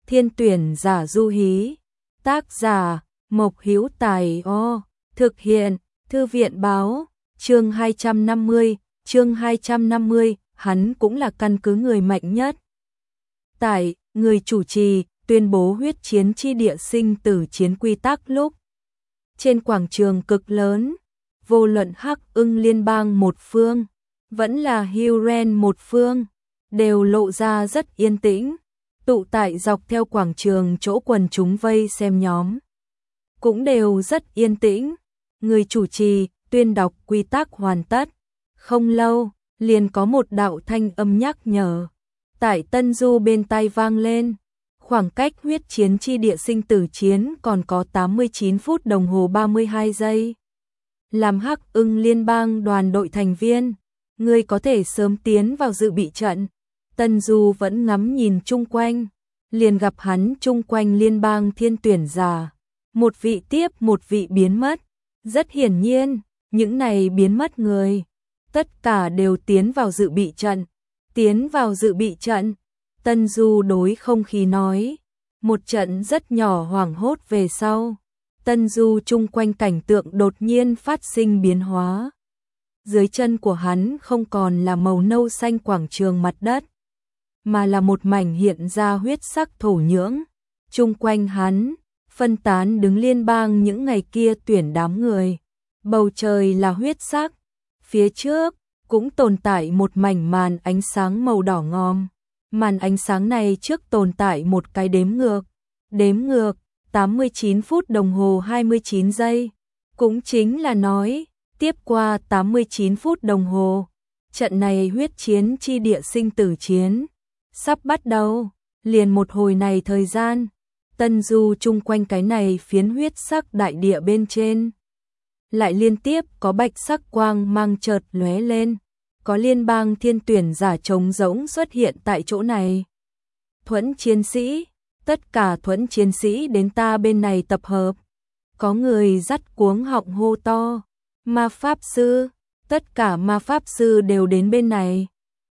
Thiên tuyển giả Du Hí. Tác giả Mộc Hữu Tài. Thực hiện Thư viện báo. Chương 250, hắn cũng là căn cứ người mạnh nhất. Tại, người chủ trì, tuyên bố huyết chiến chi địa sinh tử chiến quy tắc lúc. Trên quảng trường cực lớn, vô luận Hắc Ưng liên bang một phương, vẫn là Huren một phương, đều lộ ra rất yên tĩnh, tụ tại dọc theo quảng trường chỗ quần chúng vây xem nhóm. Cũng đều rất yên tĩnh, người chủ trì, tuyên đọc quy tắc hoàn tất. Không lâu, liền có một đạo thanh âm nhắc nhở. Tại Tân Du bên tai vang lên. Khoảng cách huyết chiến chi địa sinh tử chiến còn có 89 phút đồng hồ 32 giây. Làm Hắc Ưng liên bang đoàn đội thành viên, ngươi có thể sớm tiến vào dự bị trận. Tân Du vẫn ngắm nhìn chung quanh, liền gặp hắn chung quanh liên bang thiên tuyển giả. Một vị tiếp một vị biến mất. Rất hiển nhiên, những này biến mất người, tất cả đều tiến vào dự bị trận. Tiến vào dự bị trận, Tân Du đối không khí nói. Một trận rất nhỏ hoảng hốt về sau. Tân Du chung quanh cảnh tượng đột nhiên phát sinh biến hóa. Dưới chân của hắn không còn là màu nâu xanh quảng trường mặt đất, mà là một mảnh hiện ra huyết sắc thổ nhưỡng. Chung quanh hắn, phân tán đứng liên bang những ngày kia tuyển đám người. Bầu trời là huyết sắc. Phía trước, cũng tồn tại một mảnh màn ánh sáng màu đỏ ngòm. Màn ánh sáng này trước tồn tại một cái đếm ngược. Đếm ngược, 89 phút đồng hồ 29 giây. Cũng chính là nói, tiếp qua 89 phút đồng hồ, trận này huyết chiến chi địa sinh tử chiến sắp bắt đầu. Liền một hồi này thời gian, Tân Du chung quanh cái này phiến huyết sắc đại địa bên trên, lại liên tiếp có bạch sắc quang mang chợt lóe lên. Có liên bang thiên tuyển giả trống rỗng xuất hiện tại chỗ này. Thuẫn chiến sĩ, tất cả thuẫn chiến sĩ đến ta bên này tập hợp. Có người dắt cuống họng hô to. Ma pháp sư, tất cả ma pháp sư đều đến bên này.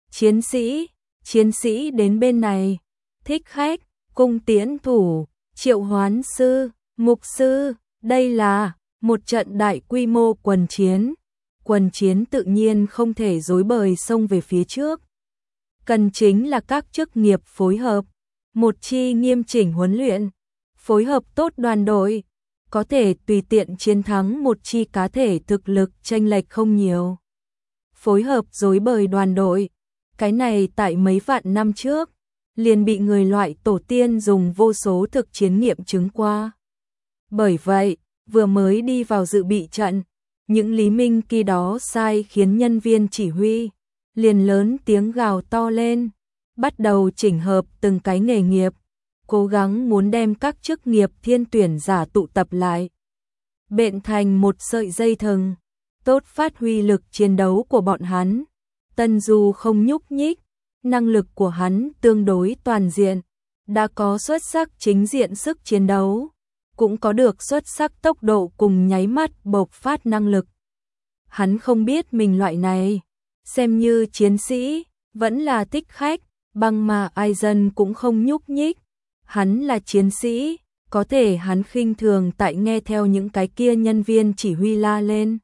Chiến sĩ đến bên này. Thích khách, cung tiễn thủ, triệu hoán sư, mục sư, đây là một trận đại quy mô quần chiến. Quần chiến tự nhiên không thể rối bời xông về phía trước. Cần chính là các chức nghiệp phối hợp, một chi nghiêm chỉnh huấn luyện, phối hợp tốt đoàn đội, có thể tùy tiện chiến thắng một chi cá thể thực lực chênh lệch không nhiều. Phối hợp rối bời đoàn đội, cái này tại mấy vạn năm trước, liền bị người loại tổ tiên dùng vô số thực chiến nghiệm chứng qua. Bởi vậy, vừa mới đi vào dự bị trận, những Lý Minh Kỳ đó sai khiến nhân viên chỉ huy, liền lớn tiếng gào to lên, bắt đầu chỉnh hợp từng cái nghề nghiệp, cố gắng muốn đem các chức nghiệp thiên tuyển giả tụ tập lại, bện thành một sợi dây thừng, tốt phát huy lực chiến đấu của bọn hắn. Tân Du không nhúc nhích, năng lực của hắn tương đối toàn diện, đã có xuất sắc chính diện sức chiến đấu, cũng có được xuất sắc tốc độ cùng nháy mắt bộc phát năng lực. Hắn không biết mình loại này, xem như chiến sĩ, vẫn là thích khách, băng mà ai dân cũng không nhúc nhích. Hắn là chiến sĩ, có thể hắn khinh thường tại nghe theo những cái kia nhân viên chỉ huy la lên.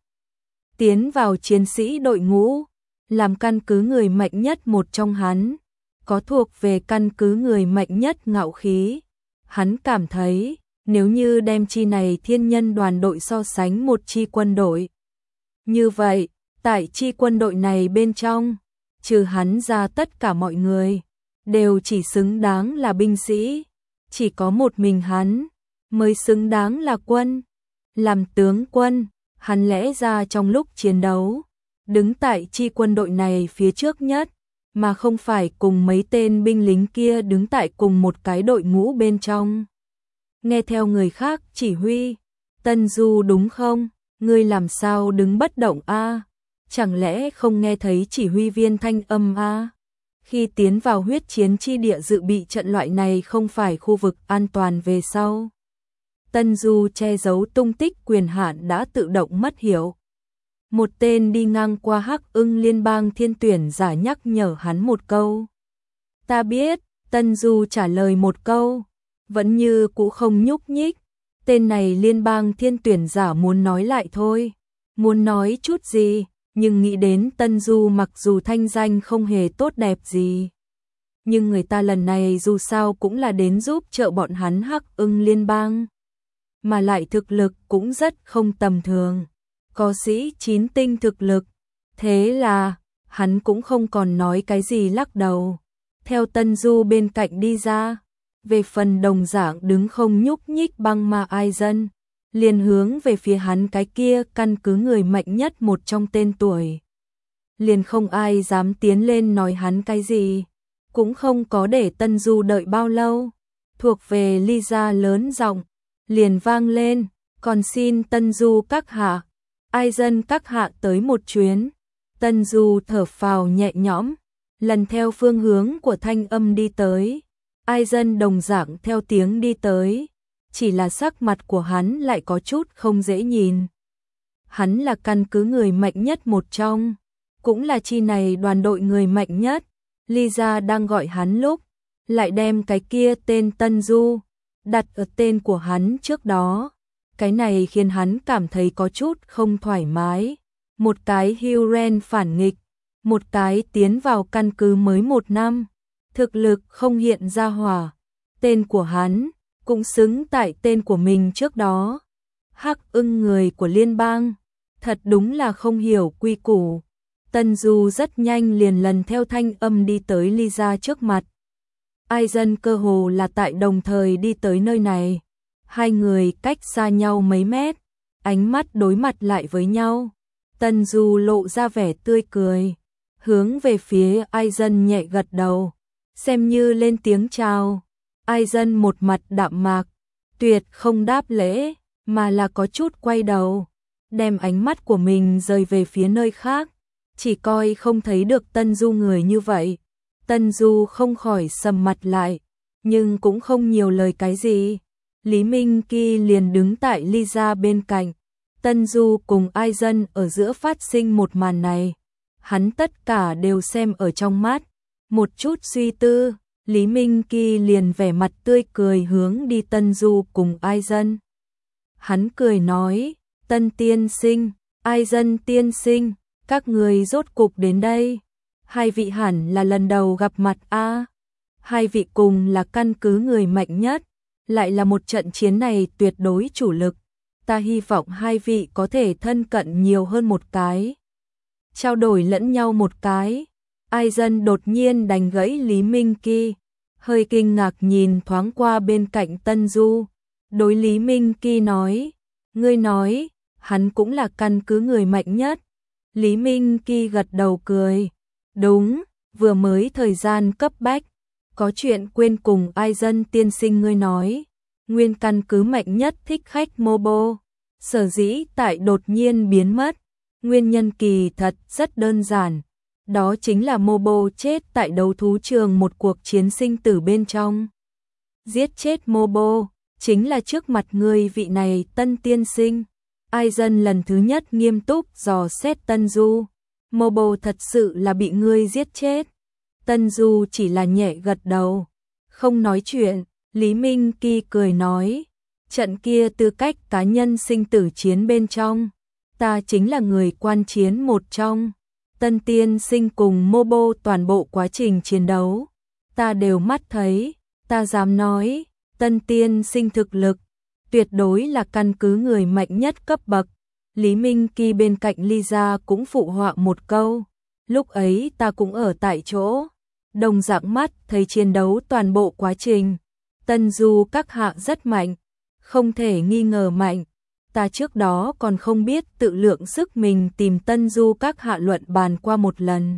Tiến vào chiến sĩ đội ngũ, làm căn cứ người mạnh nhất một trong hắn, có thuộc về căn cứ người mạnh nhất ngạo khí. Hắn cảm thấy, nếu như đem chi này thiên nhân đoàn đội so sánh một chi quân đội, như vậy, tại chi quân đội này bên trong, trừ hắn ra tất cả mọi người, đều chỉ xứng đáng là binh sĩ. Chỉ có một mình hắn, mới xứng đáng là quân. Làm tướng quân, hắn lẽ ra trong lúc chiến đấu, đứng tại chi quân đội này phía trước nhất, mà không phải cùng mấy tên binh lính kia đứng tại cùng một cái đội ngũ bên trong. Nghe theo người khác chỉ huy. Tân Du đúng không? Ngươi làm sao đứng bất động a? Chẳng lẽ không nghe thấy chỉ huy viên thanh âm a? Khi tiến vào huyết chiến chi địa dự bị trận loại này không phải khu vực an toàn về sau. Tân Du che giấu tung tích quyền hạn đã tự động mất hiệu. Một tên đi ngang qua Hắc Ưng liên bang thiên tuyển giả nhắc nhở hắn một câu. Ta biết, Tân Du trả lời một câu, vẫn như cũ không nhúc nhích. Tên này liên bang thiên tuyển giả muốn nói lại thôi, muốn nói chút gì, nhưng nghĩ đến Tân Du mặc dù thanh danh không hề tốt đẹp gì. Nhưng người ta lần này dù sao cũng là đến giúp trợ bọn hắn Hắc Ưng liên bang. Mà lại thực lực cũng rất không tầm thường. Có sĩ 9 tinh thực lực. Thế là, hắn cũng không còn nói cái gì lắc đầu. Theo Tân Du bên cạnh đi ra. Về phần đồng dạng đứng không nhúc nhích băng ma ai dân. Liền hướng về phía hắn cái kia căn cứ người mạnh nhất một trong tên tuổi. Liền không ai dám tiến lên nói hắn cái gì. Cũng không có để Tân Du đợi bao lâu. Thuộc về Lisa lớn giọng liền vang lên, còn xin Tân Du các hạ, ai dân các hạ tới một chuyến. Tân Du thở phào nhẹ nhõm, lần theo phương hướng của thanh âm đi tới. Ai dân đồng dạng theo tiếng đi tới, chỉ là sắc mặt của hắn lại có chút không dễ nhìn. Hắn là căn cứ người mạnh nhất một trong, cũng là chi này đoàn đội người mạnh nhất. Lisa đang gọi hắn lúc, lại đem cái kia tên Tân Du đặt ở tên của hắn trước đó. Cái này khiến hắn cảm thấy có chút không thoải mái. Một cái Huren phản nghịch, một cái tiến vào căn cứ mới 1 năm, thực lực không hiện ra hỏa. Tên của hắn cũng xứng tại tên của mình trước đó. Hắc Ưng người của liên bang, thật đúng là không hiểu quy củ. Tân Du rất nhanh liền lần theo thanh âm đi tới Lisa trước mặt. Ai dân cơ hồ là tại đồng thời đi tới nơi này. Hai người cách xa nhau mấy mét, ánh mắt đối mặt lại với nhau. Tân Du lộ ra vẻ tươi cười, hướng về phía ai dân nhẹ gật đầu, xem như lên tiếng chào. Ai dân một mặt đạm mạc, tuyệt không đáp lễ, mà là có chút quay đầu, đem ánh mắt của mình rời về phía nơi khác, chỉ coi không thấy được Tân Du người như vậy. Tân Du không khỏi sầm mặt lại, nhưng cũng không nhiều lời cái gì. Lý Minh Kỳ liền đứng tại Lisa bên cạnh. Tân Du cùng ai dân ở giữa phát sinh một màn này. Hắn tất cả đều xem ở trong mắt. Một chút suy tư, Lý Minh Kỳ liền vẻ mặt tươi cười hướng đi Tân Du cùng ai dân. Hắn cười nói, Tân tiên sinh, ai dân tiên sinh, các người rốt cục đến đây. Hai vị hẳn là lần đầu gặp mặt a. Hai vị cùng là căn cứ người mạnh nhất, lại là một trận chiến này tuyệt đối chủ lực. Ta hy vọng hai vị có thể thân cận nhiều hơn một cái, trao đổi lẫn nhau một cái. Ai dân đột nhiên đánh gãy Lý Minh Kỳ, hơi kinh ngạc nhìn thoáng qua bên cạnh Tân Du. Đối Lý Minh Kỳ nói, ngươi nói, hắn cũng là căn cứ người mạnh nhất. Lý Minh Kỳ gật đầu cười. Đúng, vừa mới thời gian cấp bách, có chuyện quên cùng ai dân tiên sinh ngươi nói. Nguyên căn cứ mạnh nhất thích khách Mobo, sở dĩ tại đột nhiên biến mất. Nguyên nhân kỳ thật rất đơn giản, đó chính là Mobo chết tại đấu thú trường một cuộc chiến sinh tử bên trong. Giết chết Mobo, chính là trước mặt ngươi vị này Tân tiên sinh. Ai dân lần thứ nhất nghiêm túc dò xét Tân Du. Mobo thật sự là bị ngươi giết chết. Tân Du chỉ là nhẹ gật đầu, không nói chuyện. Lý Minh Kỳ cười nói, trận kia tư cách cá nhân sinh tử chiến bên trong, ta chính là người quan chiến một trong. Tân tiên sinh cùng Mobo toàn bộ quá trình chiến đấu, ta đều mắt thấy, ta dám nói, Tân tiên sinh thực lực, tuyệt đối là căn cứ người mạnh nhất cấp bậc. Lý Minh Kỳ bên cạnh Lisa cũng phụ họa một câu, lúc ấy ta cũng ở tại chỗ, đồng dạng mắt thấy chiến đấu toàn bộ quá trình. Tân Du các hạ rất mạnh, không thể nghi ngờ mạnh. Ta trước đó còn không biết tự lượng sức mình tìm Tân Du các hạ luận bàn qua một lần.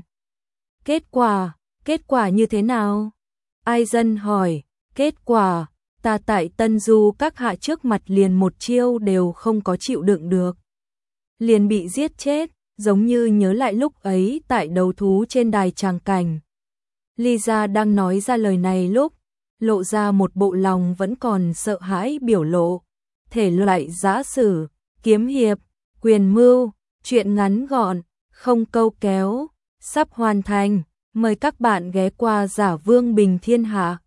Kết quả như thế nào? Ai dân hỏi, kết quả, ta tại Tân Du các hạ trước mặt liền một chiêu đều không có chịu đựng được. Liền bị giết chết, giống như nhớ lại lúc ấy tại đấu thú trên đài tràng cảnh. Lisa đang nói ra lời này lúc, lộ ra một bộ lòng vẫn còn sợ hãi biểu lộ. Thể loại giã sử, kiếm hiệp, quyền mưu, truyện ngắn gọn, không câu kéo, sắp hoàn thành. Mời các bạn ghé qua Giả Vương Bình Thiên Hạ.